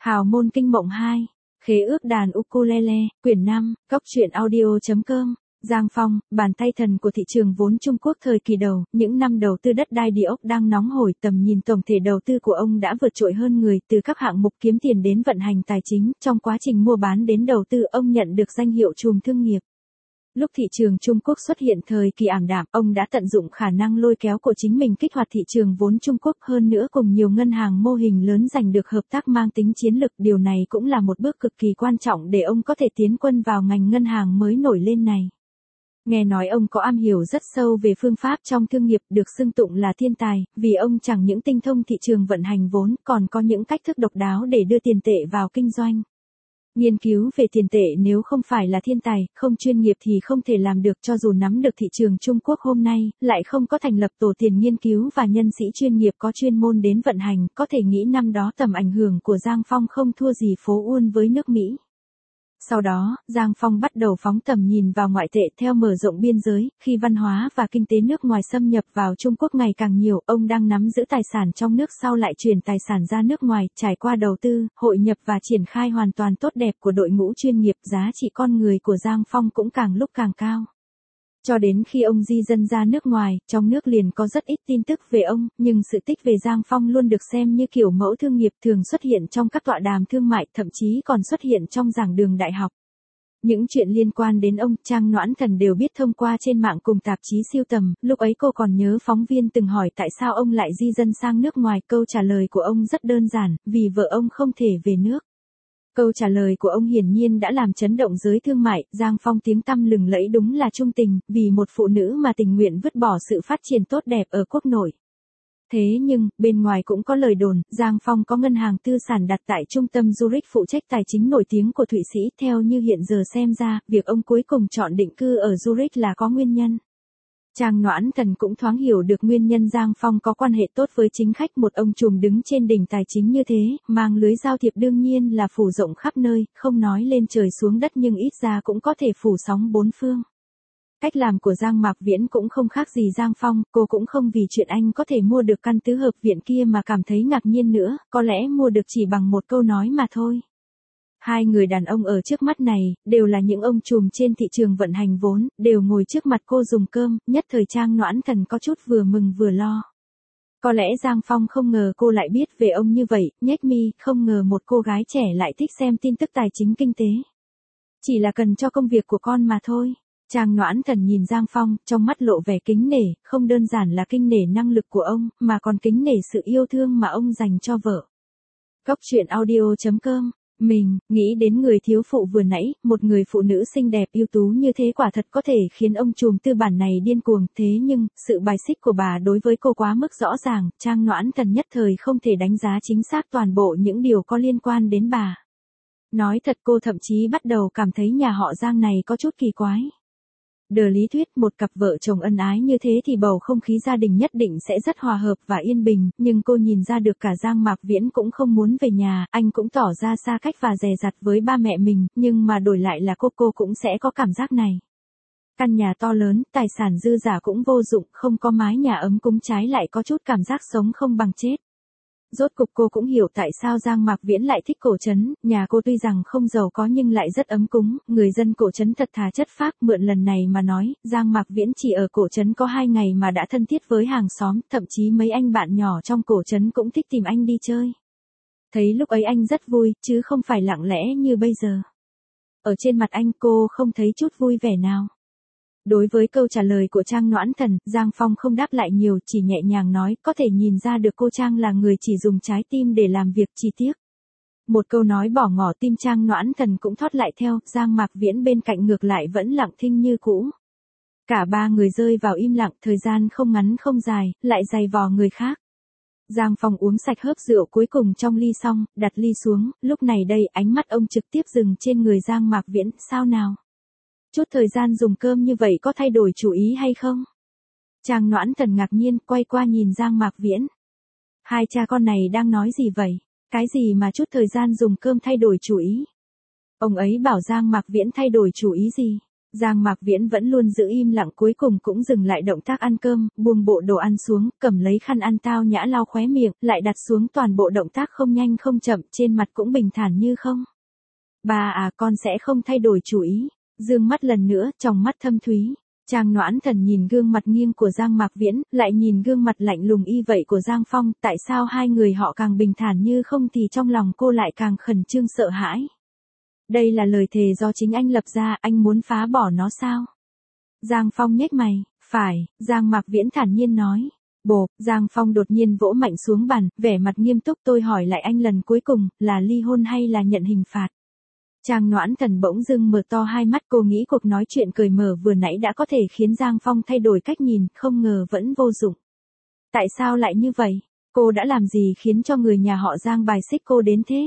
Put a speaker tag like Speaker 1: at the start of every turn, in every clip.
Speaker 1: Hào môn kinh mộng 2, khế ước đàn ukulele, quyển 5, góc truyện audio.com. Giang Phong, bàn tay thần của thị trường vốn Trung Quốc thời kỳ đầu, những năm đầu tư đất đai địa ốc đang nóng hổi, tầm nhìn tổng thể đầu tư của ông đã vượt trội hơn người, từ các hạng mục kiếm tiền đến vận hành tài chính, trong quá trình mua bán đến đầu tư ông nhận được danh hiệu trùm thương nghiệp. Lúc thị trường Trung Quốc xuất hiện thời kỳ ảm đạm, ông đã tận dụng khả năng lôi kéo của chính mình kích hoạt thị trường vốn Trung Quốc, hơn nữa cùng nhiều ngân hàng mô hình lớn giành được hợp tác mang tính chiến lược. Điều này cũng là một bước cực kỳ quan trọng để ông có thể tiến quân vào ngành ngân hàng mới nổi lên này. Nghe nói ông có am hiểu rất sâu về phương pháp trong thương nghiệp, được xưng tụng là thiên tài, vì ông chẳng những tinh thông thị trường vận hành vốn, còn có những cách thức độc đáo để đưa tiền tệ vào kinh doanh. Nghiên cứu về tiền tệ nếu không phải là thiên tài, không chuyên nghiệp thì không thể làm được. Cho dù nắm được thị trường Trung Quốc hôm nay, lại không có thành lập tổ tiền nghiên cứu và nhân sĩ chuyên nghiệp có chuyên môn đến vận hành, có thể nghĩ năm đó tầm ảnh hưởng của Giang Phong không thua gì phố Uôn với nước Mỹ. Sau đó, Giang Phong bắt đầu phóng tầm nhìn vào ngoại tệ theo mở rộng biên giới, khi văn hóa và kinh tế nước ngoài xâm nhập vào Trung Quốc ngày càng nhiều, ông đang nắm giữ tài sản trong nước sau lại chuyển tài sản ra nước ngoài, trải qua đầu tư, hội nhập và triển khai hoàn toàn tốt đẹp của đội ngũ chuyên nghiệp, giá trị con người của Giang Phong cũng càng lúc càng cao. Cho đến khi ông di dân ra nước ngoài, trong nước liền có rất ít tin tức về ông, nhưng sự tích về Giang Phong luôn được xem như kiểu mẫu thương nghiệp, thường xuất hiện trong các tọa đàm thương mại, thậm chí còn xuất hiện trong giảng đường đại học. Những chuyện liên quan đến ông, Trang Noãn Thần đều biết thông qua trên mạng cùng tạp chí sưu tầm. Lúc ấy cô còn nhớ phóng viên từng hỏi tại sao ông lại di dân sang nước ngoài, câu trả lời của ông rất đơn giản, vì vợ ông không thể về nước. Câu trả lời của ông hiển nhiên đã làm chấn động giới thương mại. Giang Phong tiếng tăm lừng lẫy đúng là trung tình, vì một phụ nữ mà tình nguyện vứt bỏ sự phát triển tốt đẹp ở quốc nội. Thế nhưng, bên ngoài cũng có lời đồn, Giang Phong có ngân hàng tư sản đặt tại trung tâm Zurich phụ trách tài chính nổi tiếng của Thụy Sĩ. Theo như hiện giờ xem ra, việc ông cuối cùng chọn định cư ở Zurich là có nguyên nhân. Trang Noãn Thần cũng thoáng hiểu được nguyên nhân Giang Phong có quan hệ tốt với chính khách, một ông trùm đứng trên đỉnh tài chính như thế, mang lưới giao thiệp đương nhiên là phủ rộng khắp nơi, không nói lên trời xuống đất nhưng ít ra cũng có thể phủ sóng bốn phương. Cách làm của Giang Mạc Viễn cũng không khác gì Giang Phong, cô cũng không vì chuyện anh có thể mua được căn tứ hợp viện kia mà cảm thấy ngạc nhiên nữa, có lẽ mua được chỉ bằng một câu nói mà thôi. Hai người đàn ông ở trước mắt này, đều là những ông trùm trên thị trường vận hành vốn, đều ngồi trước mặt cô dùng cơm, nhất thời Trang Noãn Thần có chút vừa mừng vừa lo. Có lẽ Giang Phong không ngờ cô lại biết về ông như vậy, nhếch mi, không ngờ một cô gái trẻ lại thích xem tin tức tài chính kinh tế. Chỉ là cần cho công việc của con mà thôi. Trang Noãn Thần nhìn Giang Phong, trong mắt lộ vẻ kính nể, không đơn giản là kính nể năng lực của ông, mà còn kính nể sự yêu thương mà ông dành cho vợ. Góc truyện audio.com. Mình nghĩ đến người thiếu phụ vừa nãy, một người phụ nữ xinh đẹp ưu tú như thế quả thật có thể khiến ông trùm tư bản này điên cuồng. Thế nhưng, sự bài xích của bà đối với cô quá mức rõ ràng, Trang Noãn Thần nhất thời không thể đánh giá chính xác toàn bộ những điều có liên quan đến bà. Nói thật cô thậm chí bắt đầu cảm thấy nhà họ Giang này có chút kỳ quái. Đờ lý thuyết một cặp vợ chồng ân ái như thế thì bầu không khí gia đình nhất định sẽ rất hòa hợp và yên bình, nhưng cô nhìn ra được cả Giang Mạc Viễn cũng không muốn về nhà, anh cũng tỏ ra xa cách và dè dặt với ba mẹ mình, nhưng mà đổi lại là cô cũng sẽ có cảm giác này. Căn nhà to lớn, tài sản dư giả cũng vô dụng, không có mái nhà ấm cúng trái lại có chút cảm giác sống không bằng chết. Rốt cục cô cũng hiểu tại sao Giang Mạc Viễn lại thích cổ trấn, nhà cô tuy rằng không giàu có nhưng lại rất ấm cúng, người dân cổ trấn thật thà chất phác. Mượn lần này mà nói, Giang Mạc Viễn chỉ ở cổ trấn có 2 ngày mà đã thân thiết với hàng xóm, thậm chí mấy anh bạn nhỏ trong cổ trấn cũng thích tìm anh đi chơi. Thấy lúc ấy anh rất vui, chứ không phải lặng lẽ như bây giờ. Ở trên mặt anh cô không thấy chút vui vẻ nào. Đối với câu trả lời của Trang Noãn Thần, Giang Phong không đáp lại nhiều, chỉ nhẹ nhàng nói, có thể nhìn ra được cô Trang là người chỉ dùng trái tim để làm việc, chi tiết. Một câu nói bỏ ngỏ tim Trang Noãn Thần cũng thót lại theo, Giang Mạc Viễn bên cạnh ngược lại vẫn lặng thinh như cũ. Cả ba người rơi vào im lặng, thời gian không ngắn không dài, lại dày vò người khác. Giang Phong uống sạch hớp rượu cuối cùng trong ly xong, đặt ly xuống, lúc này đây ánh mắt ông trực tiếp dừng trên người Giang Mạc Viễn, sao nào? Chút thời gian dùng cơm như vậy có thay đổi chủ ý hay không? Trang Noãn Thần ngạc nhiên, quay qua nhìn Giang Mạc Viễn. Hai cha con này đang nói gì vậy? Cái gì mà chút thời gian dùng cơm thay đổi chủ ý? Ông ấy bảo Giang Mạc Viễn thay đổi chủ ý gì? Giang Mạc Viễn vẫn luôn giữ im lặng, cuối cùng cũng dừng lại động tác ăn cơm, buông bộ đồ ăn xuống, cầm lấy khăn ăn tao nhã lau khóe miệng, lại đặt xuống, toàn bộ động tác không nhanh không chậm, trên mặt cũng bình thản như không. Bà à, con sẽ không thay đổi chủ ý. Dương mắt lần nữa, trong mắt thâm thúy. Trang Noãn Thần nhìn gương mặt nghiêng của Giang Mạc Viễn, lại nhìn gương mặt lạnh lùng y vậy của Giang Phong, tại sao hai người họ càng bình thản như không thì trong lòng cô lại càng khẩn trương sợ hãi. Đây là lời thề do chính anh lập ra, anh muốn phá bỏ nó sao? Giang Phong nhếch mày, phải, Giang Mạc Viễn thản nhiên nói. Bộp, Giang Phong đột nhiên vỗ mạnh xuống bàn, vẻ mặt nghiêm túc, tôi hỏi lại anh lần cuối cùng, là ly hôn hay là nhận hình phạt? Trang Noãn Thần bỗng dưng mở to hai mắt, cô nghĩ cuộc nói chuyện cởi mở vừa nãy đã có thể khiến Giang Phong thay đổi cách nhìn, không ngờ vẫn vô dụng. Tại sao lại như vậy? Cô đã làm gì khiến cho người nhà họ Giang bài xích cô đến thế?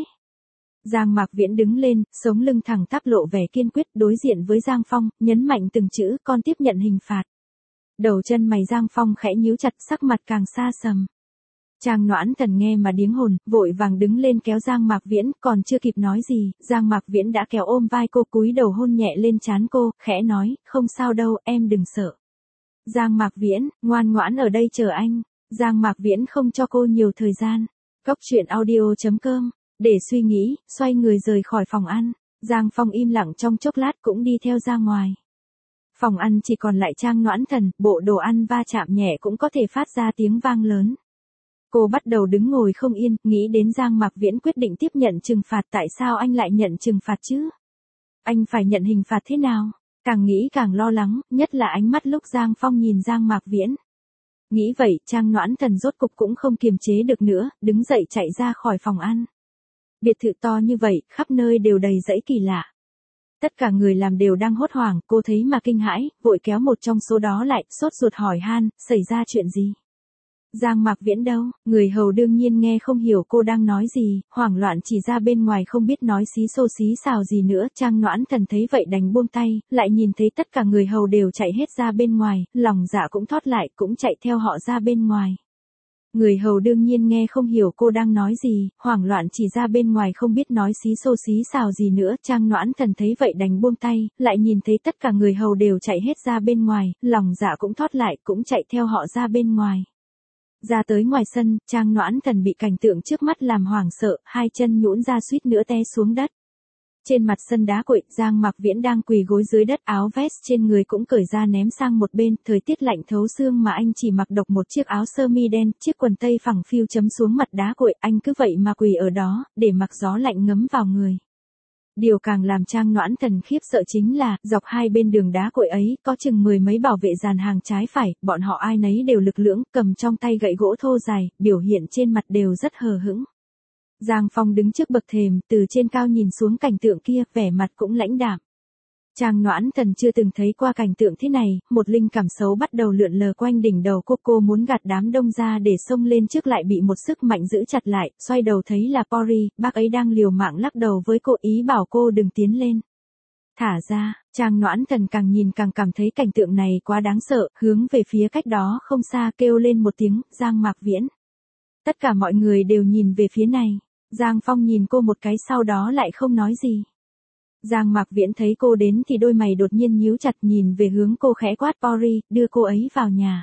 Speaker 1: Giang Mạc Viễn đứng lên, sống lưng thẳng tắp lộ vẻ kiên quyết, đối diện với Giang Phong, nhấn mạnh từng chữ, con tiếp nhận hình phạt. Đầu chân mày Giang Phong khẽ nhíu chặt, sắc mặt càng xa sầm. Trang Noãn Thần nghe mà điếng hồn, vội vàng đứng lên kéo Giang Mạc Viễn, còn chưa kịp nói gì, Giang Mạc Viễn đã kéo ôm vai cô, cúi đầu hôn nhẹ lên trán cô, khẽ nói, không sao đâu, em đừng sợ. Giang Mạc Viễn, ngoan ngoãn ở đây chờ anh. Giang Mạc Viễn không cho cô nhiều thời gian. Cốc truyện audio.com, để suy nghĩ, xoay người rời khỏi phòng ăn. Giang Phong im lặng trong chốc lát cũng đi theo ra ngoài. Phòng ăn chỉ còn lại Trang Noãn Thần, bộ đồ ăn va chạm nhẹ cũng có thể phát ra tiếng vang lớn. Cô bắt đầu đứng ngồi không yên, nghĩ đến Giang Mạc Viễn quyết định tiếp nhận trừng phạt, tại sao anh lại nhận trừng phạt chứ? Anh phải nhận hình phạt thế nào? Càng nghĩ càng lo lắng, nhất là ánh mắt lúc Giang Phong nhìn Giang Mạc Viễn. Nghĩ vậy, Trang Noãn Thần rốt cục cũng không kiềm chế được nữa, đứng dậy chạy ra khỏi phòng ăn. Biệt thự to như vậy, khắp nơi đều đầy dãy kỳ lạ. Tất cả người làm đều đang hốt hoảng, cô thấy mà kinh hãi, vội kéo một trong số đó lại, sốt ruột hỏi han, xảy ra chuyện gì? Giang Mạc Viễn đâu? Người hầu đương nhiên nghe không hiểu cô đang nói gì, hoảng loạn chỉ ra bên ngoài không biết nói xí xô xí xào gì nữa. Trang Noãn Thần thấy vậy đành buông tay, lại nhìn thấy tất cả người hầu đều chạy hết ra bên ngoài, lòng dạ cũng thót lại, cũng chạy theo họ ra bên ngoài. Người hầu đương nhiên nghe không hiểu cô đang nói gì, hoảng loạn chỉ ra bên ngoài không biết nói xí xô xí xào gì nữa. Trang Noãn Thần thấy vậy đành buông tay, lại nhìn thấy tất cả người hầu đều chạy hết ra bên ngoài, lòng dạ cũng thót lại, cũng chạy theo họ ra bên ngoài. Ra tới ngoài sân, Trang Noãn Thần bị cảnh tượng trước mắt làm hoảng sợ, hai chân nhũn ra suýt nữa té xuống đất. Trên mặt sân đá cuội, Giang Mạc Viễn đang quỳ gối dưới đất, áo vest trên người cũng cởi ra ném sang một bên, thời tiết lạnh thấu xương mà anh chỉ mặc độc một chiếc áo sơ mi đen, chiếc quần tây phẳng phiu chấm xuống mặt đá cuội, anh cứ vậy mà quỳ ở đó, để mặc gió lạnh ngấm vào người. Điều càng làm Trang Noãn Thần khiếp sợ chính là, dọc hai bên đường đá cuội ấy, có chừng mười mấy bảo vệ dàn hàng trái phải, bọn họ ai nấy đều lực lưỡng, cầm trong tay gậy gỗ thô dài, biểu hiện trên mặt đều rất hờ hững. Giang Phong đứng trước bậc thềm, từ trên cao nhìn xuống cảnh tượng kia, vẻ mặt cũng lãnh đạm. Trang Noãn Thần chưa từng thấy qua cảnh tượng thế này, một linh cảm xấu bắt đầu lượn lờ quanh đỉnh đầu cô muốn gạt đám đông ra để xông lên trước lại bị một sức mạnh giữ chặt lại, xoay đầu thấy là Pori, bác ấy đang liều mạng lắc đầu với cô, ý bảo cô đừng tiến lên. Thả ra, Trang Noãn Thần càng nhìn càng cảm thấy cảnh tượng này quá đáng sợ, hướng về phía cách đó không xa kêu lên một tiếng, Giang Mạc Viễn. Tất cả mọi người đều nhìn về phía này, Giang Phong nhìn cô một cái sau đó lại không nói gì. Giang Mạc Viễn thấy cô đến thì đôi mày đột nhiên nhíu chặt, nhìn về hướng cô khẽ quát, Pori, đưa cô ấy vào nhà.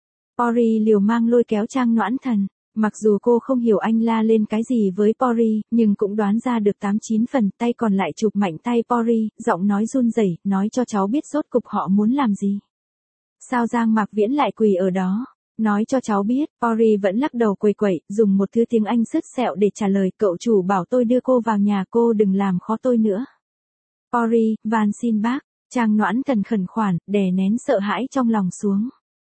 Speaker 1: Pori liều mang lôi kéo Trang Noãn Thần, mặc dù cô không hiểu anh la lên cái gì với Pori, nhưng cũng đoán ra được 8-9 phần, tay còn lại chụp mạnh tay Pori, giọng nói run rẩy, nói cho cháu biết rốt cục họ muốn làm gì. Sao Giang Mạc Viễn lại quỳ ở đó? Nói cho cháu biết, Pori vẫn lắc đầu quầy quậy, dùng một thứ tiếng Anh sứt sẹo để trả lời, cậu chủ bảo tôi đưa cô vào nhà, cô đừng làm khó tôi nữa. Pori, van xin bác. Trang Noãn Thần khẩn khoản, đè nén sợ hãi trong lòng xuống.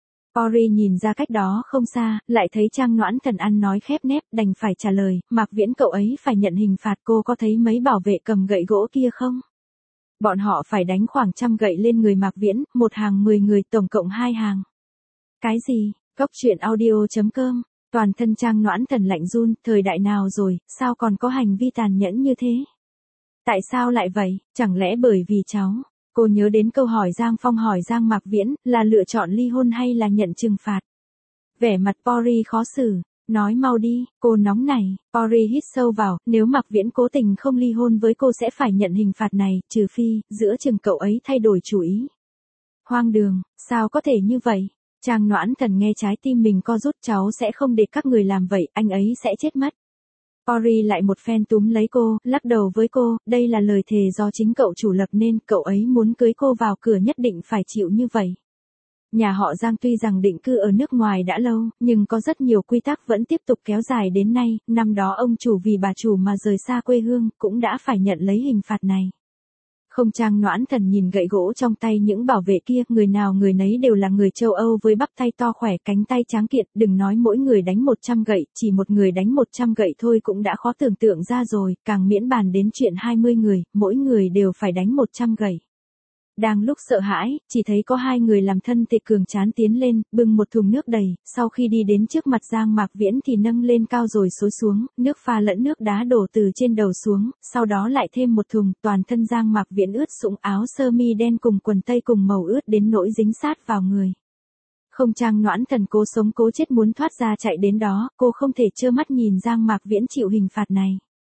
Speaker 1: Pori nhìn ra cách đó không xa, lại thấy Trang Noãn Thần ăn nói khép nép, đành phải trả lời, Mạc Viễn cậu ấy phải nhận hình phạt, cô có thấy mấy bảo vệ cầm gậy gỗ kia không? Bọn họ phải đánh khoảng 100 gậy lên người Mạc Viễn, một hàng 10 người, tổng cộng 2 hàng. Cái gì? Cốc truyện audio.com, toàn thân Trang Noãn Thần lạnh run, thời đại nào rồi, sao còn có hành vi tàn nhẫn như thế? Tại sao lại vậy, chẳng lẽ bởi vì cháu? Cô nhớ đến câu hỏi Giang Phong hỏi Giang Mạc Viễn, là lựa chọn ly hôn hay là nhận trừng phạt? Vẻ mặt Pori khó xử, Nói mau đi, cô nóng này. Pori hít sâu vào, nếu Mạc Viễn cố tình không ly hôn với cô sẽ phải nhận hình phạt này, trừ phi, giữa chừng cậu ấy thay đổi chủ ý. Hoang đường, sao có thể như vậy? Trang Noãn Thần nghe trái tim mình co rút, cháu sẽ không để các người làm vậy, anh ấy sẽ chết mất. Pori lại một phen túm lấy cô, lắc đầu với cô, đây là lời thề do chính cậu chủ lập nên, cậu ấy muốn cưới cô vào cửa nhất định phải chịu như vậy. Nhà họ Giang tuy rằng định cư ở nước ngoài đã lâu, nhưng có rất nhiều quy tắc vẫn tiếp tục kéo dài đến nay, năm đó ông chủ vì bà chủ mà rời xa quê hương, cũng đã phải nhận lấy hình phạt này. Không, Trang Noãn Thần nhìn gậy gỗ trong tay những bảo vệ kia, người nào người nấy đều là người châu Âu với bắp tay to khỏe, cánh tay tráng kiện, đừng nói mỗi người đánh 100 gậy, chỉ một người đánh 100 gậy thôi cũng đã khó tưởng tượng ra rồi, càng miễn bàn đến chuyện 20 người, mỗi người đều phải đánh 100 gậy. Đang lúc sợ hãi, chỉ thấy có hai người làm thân thể cường tráng tiến lên, bưng một thùng nước đầy, sau khi đi đến trước mặt Giang Mạc Viễn thì nâng lên cao rồi xối xuống, nước pha lẫn nước đá đổ từ trên đầu xuống, sau đó lại thêm một thùng, toàn thân Giang Mạc Viễn ướt sũng, áo sơ mi đen cùng quần tây cùng màu ướt đến nỗi dính sát vào người. Không, Trang Noãn Thần cố sống cố chết muốn thoát ra chạy đến đó, cô không thể trơ mắt nhìn Giang Mạc Viễn chịu hình phạt này.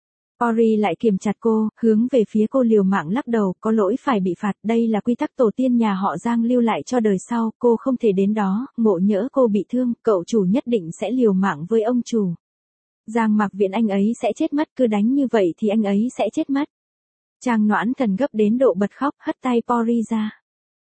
Speaker 1: Pori lại kiềm chặt cô, hướng về phía cô liều mạng lắc đầu, có lỗi phải bị phạt, đây là quy tắc tổ tiên nhà họ Giang lưu lại cho đời sau, cô không thể đến đó, ngộ nhỡ cô bị thương, cậu chủ nhất định sẽ liều mạng với ông chủ. Giang Mạc Viễn anh ấy sẽ chết mất, cứ đánh như vậy thì anh ấy sẽ chết mất. Trang Noãn Thần gấp đến độ bật khóc, hất tay Pori ra.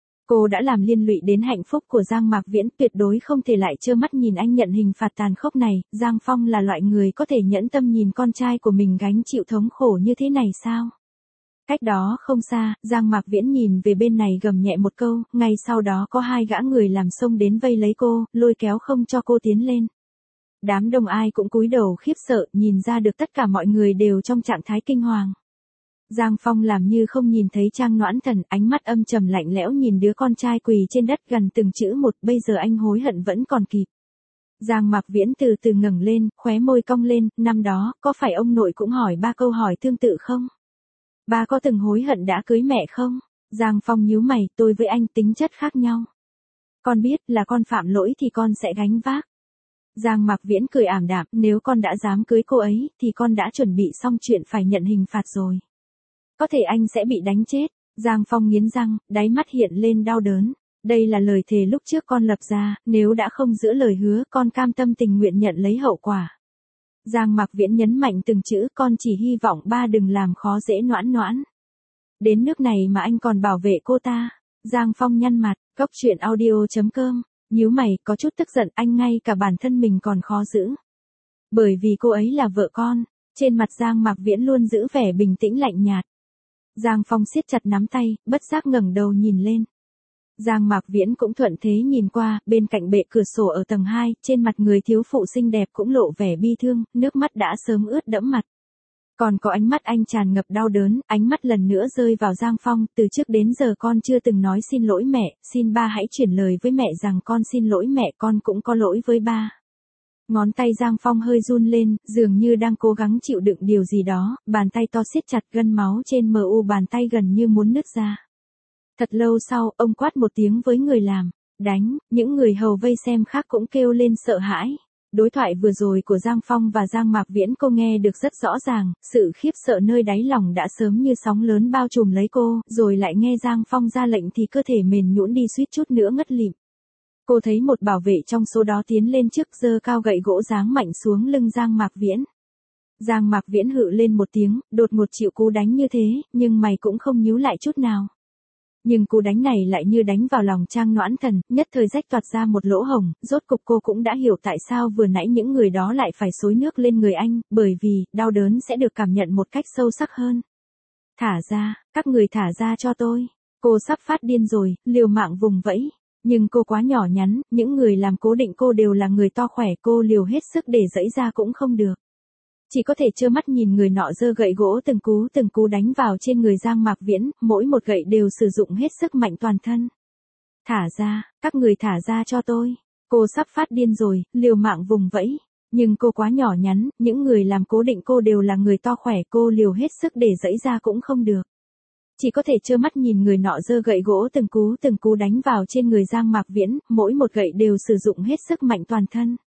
Speaker 1: Cô đã làm liên lụy đến hạnh phúc của Giang Mạc Viễn, tuyệt đối không thể lại trơ mắt nhìn anh nhận hình phạt tàn khốc này. Giang Phong là loại người có thể nhẫn tâm nhìn con trai của mình gánh chịu thống khổ như thế này sao? Cách đó không xa, Giang Mạc Viễn nhìn về bên này gầm nhẹ một câu, ngay sau đó có hai gã người làm xông đến vây lấy cô, lôi kéo không cho cô tiến lên. Đám đông ai cũng cúi đầu khiếp sợ, nhìn ra được tất cả mọi người đều trong trạng thái kinh hoàng. Giang Phong làm như không nhìn thấy Trang Noãn Thần, ánh mắt âm trầm lạnh lẽo nhìn đứa con trai quỳ trên đất gần từng chữ một, bây giờ anh hối hận vẫn còn kịp. Giang Mạc Viễn từ từ ngẩng lên, khóe môi cong lên, năm đó, có phải ông nội cũng hỏi ba câu hỏi tương tự không? Ba có từng hối hận đã cưới mẹ không? Giang Phong nhíu mày, tôi với anh tính chất khác nhau. Con biết là con phạm lỗi thì con sẽ gánh vác. Giang Mạc Viễn cười ảm đạm, nếu con đã dám cưới cô ấy, thì con đã chuẩn bị xong chuyện phải nhận hình phạt rồi. Có thể anh sẽ bị đánh chết. Giang Phong nghiến răng, đáy mắt hiện lên đau đớn. Đây là lời thề lúc trước con lập ra, nếu đã không giữ lời hứa, con cam tâm tình nguyện nhận lấy hậu quả. Giang Mạc Viễn nhấn mạnh từng chữ, con chỉ hy vọng ba đừng làm khó dễ Noãn Noãn. Đến nước này mà anh còn bảo vệ cô ta. Giang Phong nhăn mặt, Cốc Truyện Audio.com, nhíu mày, có chút tức giận, anh ngay cả bản thân mình còn khó giữ. Bởi vì cô ấy là vợ con. Trên mặt Giang Mạc Viễn luôn giữ vẻ bình tĩnh lạnh nhạt. Giang Phong siết chặt nắm tay, bất giác ngẩng đầu nhìn lên. Giang Mạc Viễn cũng thuận thế nhìn qua, bên cạnh bệ cửa sổ ở tầng 2, trên mặt người thiếu phụ xinh đẹp cũng lộ vẻ bi thương, nước mắt đã sớm ướt đẫm mặt. Còn có ánh mắt anh tràn ngập đau đớn, ánh mắt lần nữa rơi vào Giang Phong, từ trước đến giờ con chưa từng nói xin lỗi mẹ, xin ba hãy chuyển lời với mẹ rằng con xin lỗi mẹ, con cũng có lỗi với ba. Ngón tay Giang Phong hơi run lên, dường như đang cố gắng chịu đựng điều gì đó, bàn tay to siết chặt, gân máu trên mu bàn tay gần như muốn nứt ra. Thật lâu sau, ông quát một tiếng với người làm, đánh, những người hầu vây xem khác cũng kêu lên sợ hãi. Đối thoại vừa rồi của Giang Phong và Giang Mạc Viễn cô nghe được rất rõ ràng, sự khiếp sợ nơi đáy lòng đã sớm như sóng lớn bao trùm lấy cô, rồi lại nghe Giang Phong ra lệnh thì cơ thể mềm nhũn đi suýt chút nữa ngất lịm. Cô thấy một bảo vệ trong số đó tiến lên trước giơ cao gậy gỗ giáng mạnh xuống lưng Giang Mạc Viễn. Giang Mạc Viễn hự lên một tiếng, đột ngột chịu cú đánh như thế, nhưng mày cũng không nhíu lại chút nào. Nhưng cú đánh này lại như đánh vào lòng Trang Noãn Thần, nhất thời rách toạc ra một lỗ hổng, rốt cục cô cũng đã hiểu tại sao vừa nãy những người đó lại phải xối nước lên người anh, bởi vì, đau đớn sẽ được cảm nhận một cách sâu sắc hơn. Thả ra, các người thả ra cho tôi. Cô sắp phát điên rồi, liều mạng vùng vẫy. Nhưng cô quá nhỏ nhắn, những người làm cố định cô đều là người to khỏe, cô liều hết sức để giãy ra cũng không được. Chỉ có thể trơ mắt nhìn người nọ giơ gậy gỗ từng cú đánh vào trên người Giang Mạc Viễn, mỗi một gậy đều sử dụng hết sức mạnh toàn thân. Thả ra, các người thả ra cho tôi. Cô sắp phát điên rồi, liều mạng vùng vẫy. Nhưng cô quá nhỏ nhắn, những người làm cố định cô đều là người to khỏe, cô liều hết sức để giãy ra cũng không được. Chỉ có thể trơ mắt nhìn người nọ giơ gậy gỗ từng cú đánh vào trên người Giang Mạc Viễn, mỗi một gậy đều sử dụng hết sức mạnh toàn thân.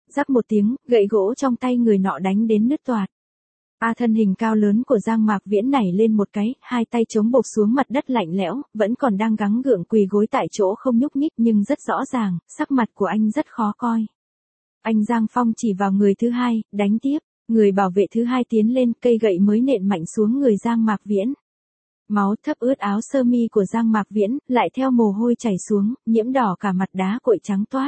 Speaker 1: Rắc một tiếng, gậy gỗ trong tay người nọ đánh đến nứt toạc. Thân hình cao lớn của Giang Mạc Viễn nảy lên một cái, hai tay chống bộp xuống mặt đất lạnh lẽo, vẫn còn đang gắng gượng quỳ gối tại chỗ không nhúc nhích nhưng rất rõ ràng, sắc mặt của anh rất khó coi. Anh Giang Phong chỉ vào người thứ hai, đánh tiếp, người bảo vệ thứ hai tiến lên, cây gậy mới nện mạnh xuống người Giang Mạc Viễn. Máu thấm ướt áo sơ mi của Giang Mạc Viễn, lại theo mồ hôi chảy xuống, nhiễm đỏ cả mặt đá cội trắng toát.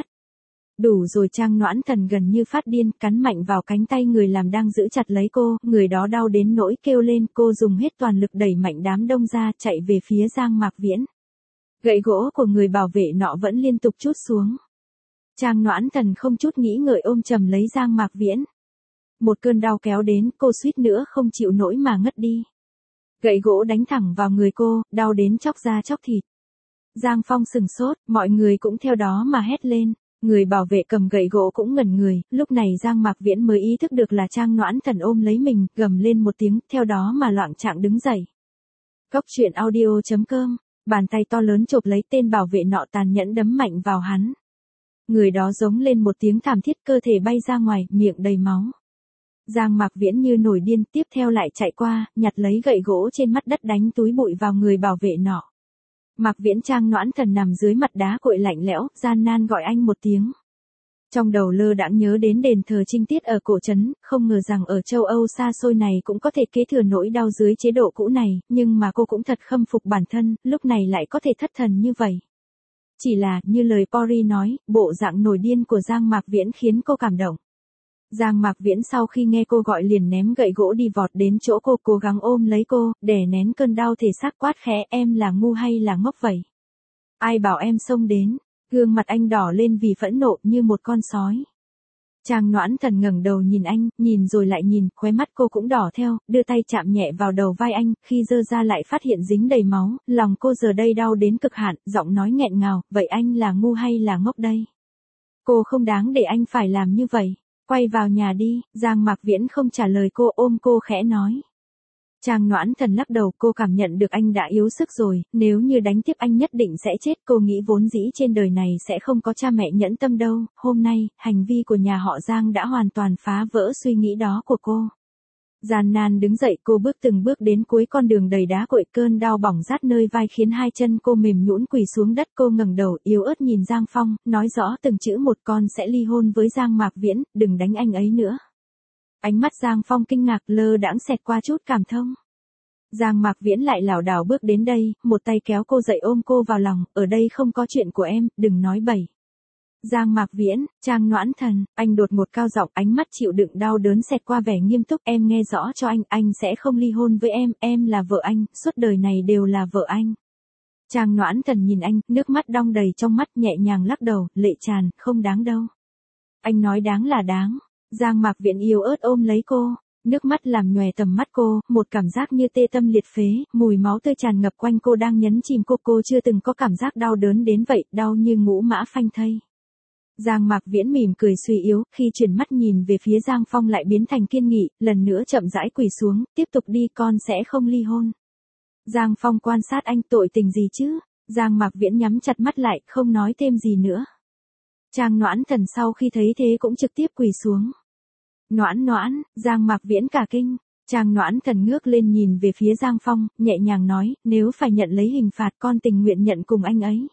Speaker 1: Đủ rồi. Trang Noãn Thần gần như phát điên, cắn mạnh vào cánh tay người làm đang giữ chặt lấy cô, người đó đau đến nỗi kêu lên, cô dùng hết toàn lực đẩy mạnh đám đông ra, chạy về phía Giang Mạc Viễn. Gậy gỗ của người bảo vệ nọ vẫn liên tục trút xuống. Trang Noãn Thần không chút nghĩ ngợi ôm chầm lấy Giang Mạc Viễn. Một cơn đau kéo đến, cô suýt nữa không chịu nổi mà ngất đi. Gậy gỗ đánh thẳng vào người cô, đau đến chóc da chóc thịt. Giang Phong sừng sốt, mọi người cũng theo đó mà hét lên. Người bảo vệ cầm gậy gỗ cũng ngẩn người, lúc này Giang Mạc Viễn mới ý thức được là Trang Noãn Thần ôm lấy mình, gầm lên một tiếng, theo đó mà loạng choạng đứng dậy. Cốc truyện audio.com, bàn tay to lớn chộp lấy tên bảo vệ nọ, tàn nhẫn đấm mạnh vào hắn. Người đó giống lên một tiếng thảm thiết, cơ thể bay ra ngoài, miệng đầy máu. Giang Mạc Viễn như nổi điên, tiếp theo lại chạy qua, nhặt lấy gậy gỗ trên mặt đất đánh túi bụi vào người bảo vệ nọ. Mạc Viễn. Trang Noãn Thần nằm dưới mặt đá cội lạnh lẽo, gian nan gọi anh một tiếng. Trong đầu lơ đãng nhớ đến đền thờ Trinh Tiết ở cổ trấn, không ngờ rằng ở châu Âu xa xôi này cũng có thể kế thừa nỗi đau dưới chế độ cũ này, nhưng mà cô cũng thật khâm phục bản thân, lúc này lại có thể thất thần như vậy. Chỉ là, như lời Pori nói, bộ dạng nổi điên của Giang Mạc Viễn khiến cô cảm động. Giang Mạc Viễn sau khi nghe cô gọi liền ném gậy gỗ đi vọt đến chỗ cô, cố gắng ôm lấy cô, đè nén cơn đau thể xác, quát khẽ, em là ngu hay là ngốc vậy? Ai bảo em xông đến? Gương mặt anh đỏ lên vì phẫn nộ như một con sói. Trang Noãn Thần ngẩng đầu nhìn anh, nhìn rồi lại nhìn, khóe mắt cô cũng đỏ theo, đưa tay chạm nhẹ vào đầu vai anh, khi giơ ra lại phát hiện dính đầy máu, lòng cô giờ đây đau đến cực hạn, giọng nói nghẹn ngào, vậy anh là ngu hay là ngốc đây? Cô không đáng để anh phải làm như vậy. Quay vào nhà đi. Giang Mạc Viễn không trả lời cô, ôm cô khẽ nói. Trang Noãn Thần lắc đầu, cô cảm nhận được anh đã yếu sức rồi, nếu như đánh tiếp anh nhất định sẽ chết. Cô nghĩ vốn dĩ trên đời này sẽ không có cha mẹ nhẫn tâm đâu, hôm nay, hành vi của nhà họ Giang đã hoàn toàn phá vỡ suy nghĩ đó của cô. Gian nan đứng dậy, cô bước từng bước đến cuối con đường đầy đá cội, cơn đau bỏng rát nơi vai khiến hai chân cô mềm nhũn quỳ xuống đất. Cô ngẩng đầu, yếu ớt nhìn Giang Phong, nói rõ từng chữ một, con sẽ ly hôn với Giang Mạc Viễn, đừng đánh anh ấy nữa. Ánh mắt Giang Phong kinh ngạc, lơ đãng xẹt qua chút cảm thông. Giang Mạc Viễn lại lảo đảo bước đến đây, một tay kéo cô dậy ôm cô vào lòng, ở đây không có chuyện của em, đừng nói bậy. Giang Mạc Viễn. Trang Noãn Thần, anh đột ngột cao giọng, ánh mắt chịu đựng đau đớn xẹt qua vẻ nghiêm túc, em nghe rõ cho anh sẽ không ly hôn với em là vợ anh, suốt đời này đều là vợ anh. Trang Noãn Thần nhìn anh, nước mắt đong đầy trong mắt, nhẹ nhàng lắc đầu, lệ tràn, không đáng đâu. Anh nói đáng là đáng. Giang Mạc Viễn yếu ớt ôm lấy cô, nước mắt làm nhòe tầm mắt cô, một cảm giác như tê tâm liệt phế, mùi máu tươi tràn ngập quanh cô đang nhấn chìm cô chưa từng có cảm giác đau đớn đến vậy, đau như ngũ mã phanh thây. Giang Mạc Viễn mỉm cười suy yếu, khi chuyển mắt nhìn về phía Giang Phong lại biến thành kiên nghị, lần nữa chậm rãi quỳ xuống, tiếp tục đi, con sẽ không ly hôn. Giang Phong quan sát anh, tội tình gì chứ? Giang Mạc Viễn nhắm chặt mắt lại, không nói thêm gì nữa. Trang Noãn Thần sau khi thấy thế cũng trực tiếp quỳ xuống. Noãn, Giang Mạc Viễn cả kinh. Trang Noãn Thần ngước lên nhìn về phía Giang Phong, nhẹ nhàng nói, nếu phải nhận lấy hình phạt con tình nguyện nhận cùng anh ấy.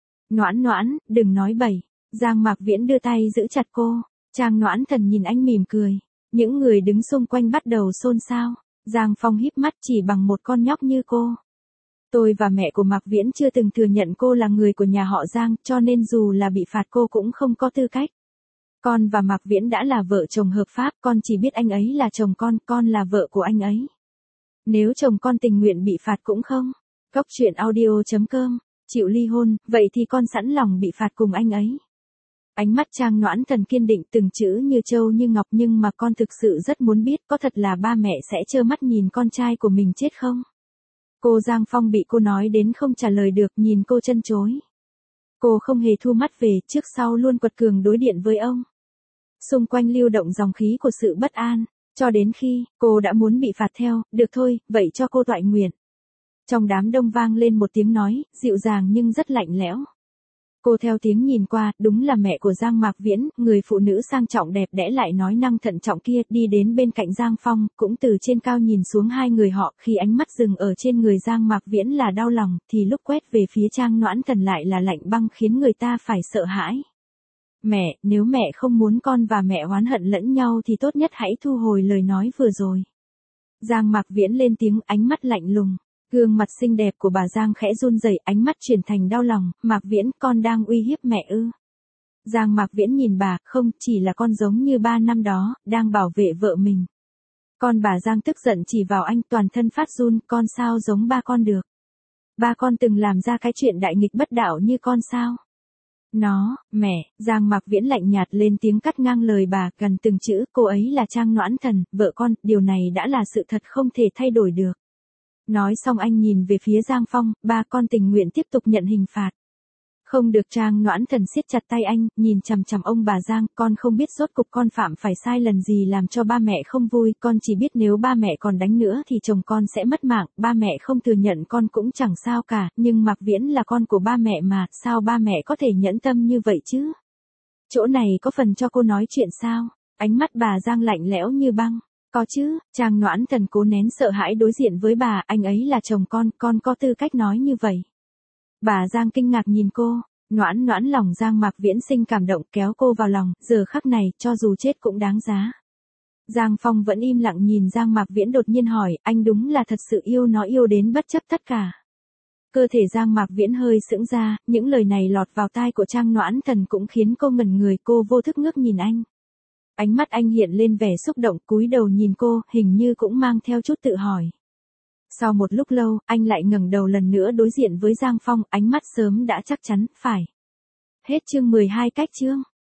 Speaker 1: Noãn, đừng nói bậy. Giang Mạc Viễn đưa tay giữ chặt cô. Trang Noãn Thần nhìn anh mỉm cười. Những người đứng xung quanh bắt đầu xôn xao. Giang Phong híp mắt, chỉ bằng một con nhóc như cô. Tôi và mẹ của Mạc Viễn chưa từng thừa nhận cô là người của nhà họ Giang, cho nên dù là bị phạt cô cũng không có tư cách. Con và Mạc Viễn đã là vợ chồng hợp pháp, con chỉ biết anh ấy là chồng con là vợ của anh ấy. Nếu chồng con tình nguyện bị phạt cũng không. Cốc truyện audio.com, chịu ly hôn, vậy thì con sẵn lòng bị phạt cùng anh ấy. Ánh mắt Trang Noãn Thần kiên định, từng chữ như châu như ngọc, nhưng mà con thực sự rất muốn biết có thật là ba mẹ sẽ trơ mắt nhìn con trai của mình chết không? Cô Giang Phong bị cô nói đến không trả lời được, nhìn cô chân chối. Cô không hề thu mắt về, trước sau luôn quật cường đối điện với ông. Xung quanh lưu động dòng khí của sự bất an, cho đến khi cô đã muốn bị phạt theo, được thôi, vậy cho cô toại nguyện. Trong đám đông vang lên một tiếng nói, dịu dàng nhưng rất lạnh lẽo. Cô theo tiếng nhìn qua, đúng là mẹ của Giang Mạc Viễn, người phụ nữ sang trọng đẹp đẽ lại nói năng thận trọng kia, đi đến bên cạnh Giang Phong, cũng từ trên cao nhìn xuống hai người họ, khi ánh mắt dừng ở trên người Giang Mạc Viễn là đau lòng, thì lúc quét về phía Trang Noãn Thần lại là lạnh băng khiến người ta phải sợ hãi. Mẹ, nếu mẹ không muốn con và mẹ oán hận lẫn nhau thì tốt nhất hãy thu hồi lời nói vừa rồi. Giang Mạc Viễn lên tiếng, ánh mắt lạnh lùng. Gương mặt xinh đẹp của bà Giang khẽ run rẩy, ánh mắt chuyển thành đau lòng, Mạc Viễn, con đang uy hiếp mẹ ư? Giang Mạc Viễn nhìn bà, không, chỉ là con giống như 3 năm đó, đang bảo vệ vợ mình. Con bà Giang tức giận chỉ vào anh, toàn thân phát run, con sao giống ba con được? Ba con từng làm ra cái chuyện đại nghịch bất đạo như con sao? Mẹ, Giang Mạc Viễn lạnh nhạt lên tiếng cắt ngang lời bà, gần từng chữ, cô ấy là Trang Noãn Thần, vợ con, điều này đã là sự thật không thể thay đổi được. Nói xong anh nhìn về phía Giang Phong, ba con tình nguyện tiếp tục nhận hình phạt. Không được. Trang Noãn Thần siết chặt tay anh, nhìn chằm chằm ông bà Giang, con không biết rốt cục con phạm phải sai lần gì làm cho ba mẹ không vui, con chỉ biết nếu ba mẹ còn đánh nữa thì chồng con sẽ mất mạng, ba mẹ không thừa nhận con cũng chẳng sao cả, nhưng Mạc Viễn là con của ba mẹ mà, sao ba mẹ có thể nhẫn tâm như vậy chứ? Chỗ này có phần cho cô nói chuyện sao? Ánh mắt bà Giang lạnh lẽo như băng. Có chứ, Trang Noãn Thần cố nén sợ hãi đối diện với bà, anh ấy là chồng con có tư cách nói như vậy. Bà Giang kinh ngạc nhìn cô, Noãn Noãn, lòng Giang Mạc Viễn sinh cảm động, kéo cô vào lòng, giờ khắc này, cho dù chết cũng đáng giá. Giang Phong vẫn im lặng nhìn Giang Mạc Viễn, đột nhiên hỏi, anh đúng là thật sự yêu nó, yêu đến bất chấp tất cả. Cơ thể Giang Mạc Viễn hơi sững ra, những lời này lọt vào tai của Trang Noãn Thần cũng khiến cô ngẩn người, cô vô thức ngước nhìn anh. Ánh mắt anh hiện lên vẻ xúc động, cúi đầu nhìn cô, hình như cũng mang theo chút tự hỏi. Sau một lúc lâu, anh lại ngẩng đầu lần nữa đối diện với Giang Phong, ánh mắt sớm đã chắc chắn, phải. Hết chương 12 cách chương.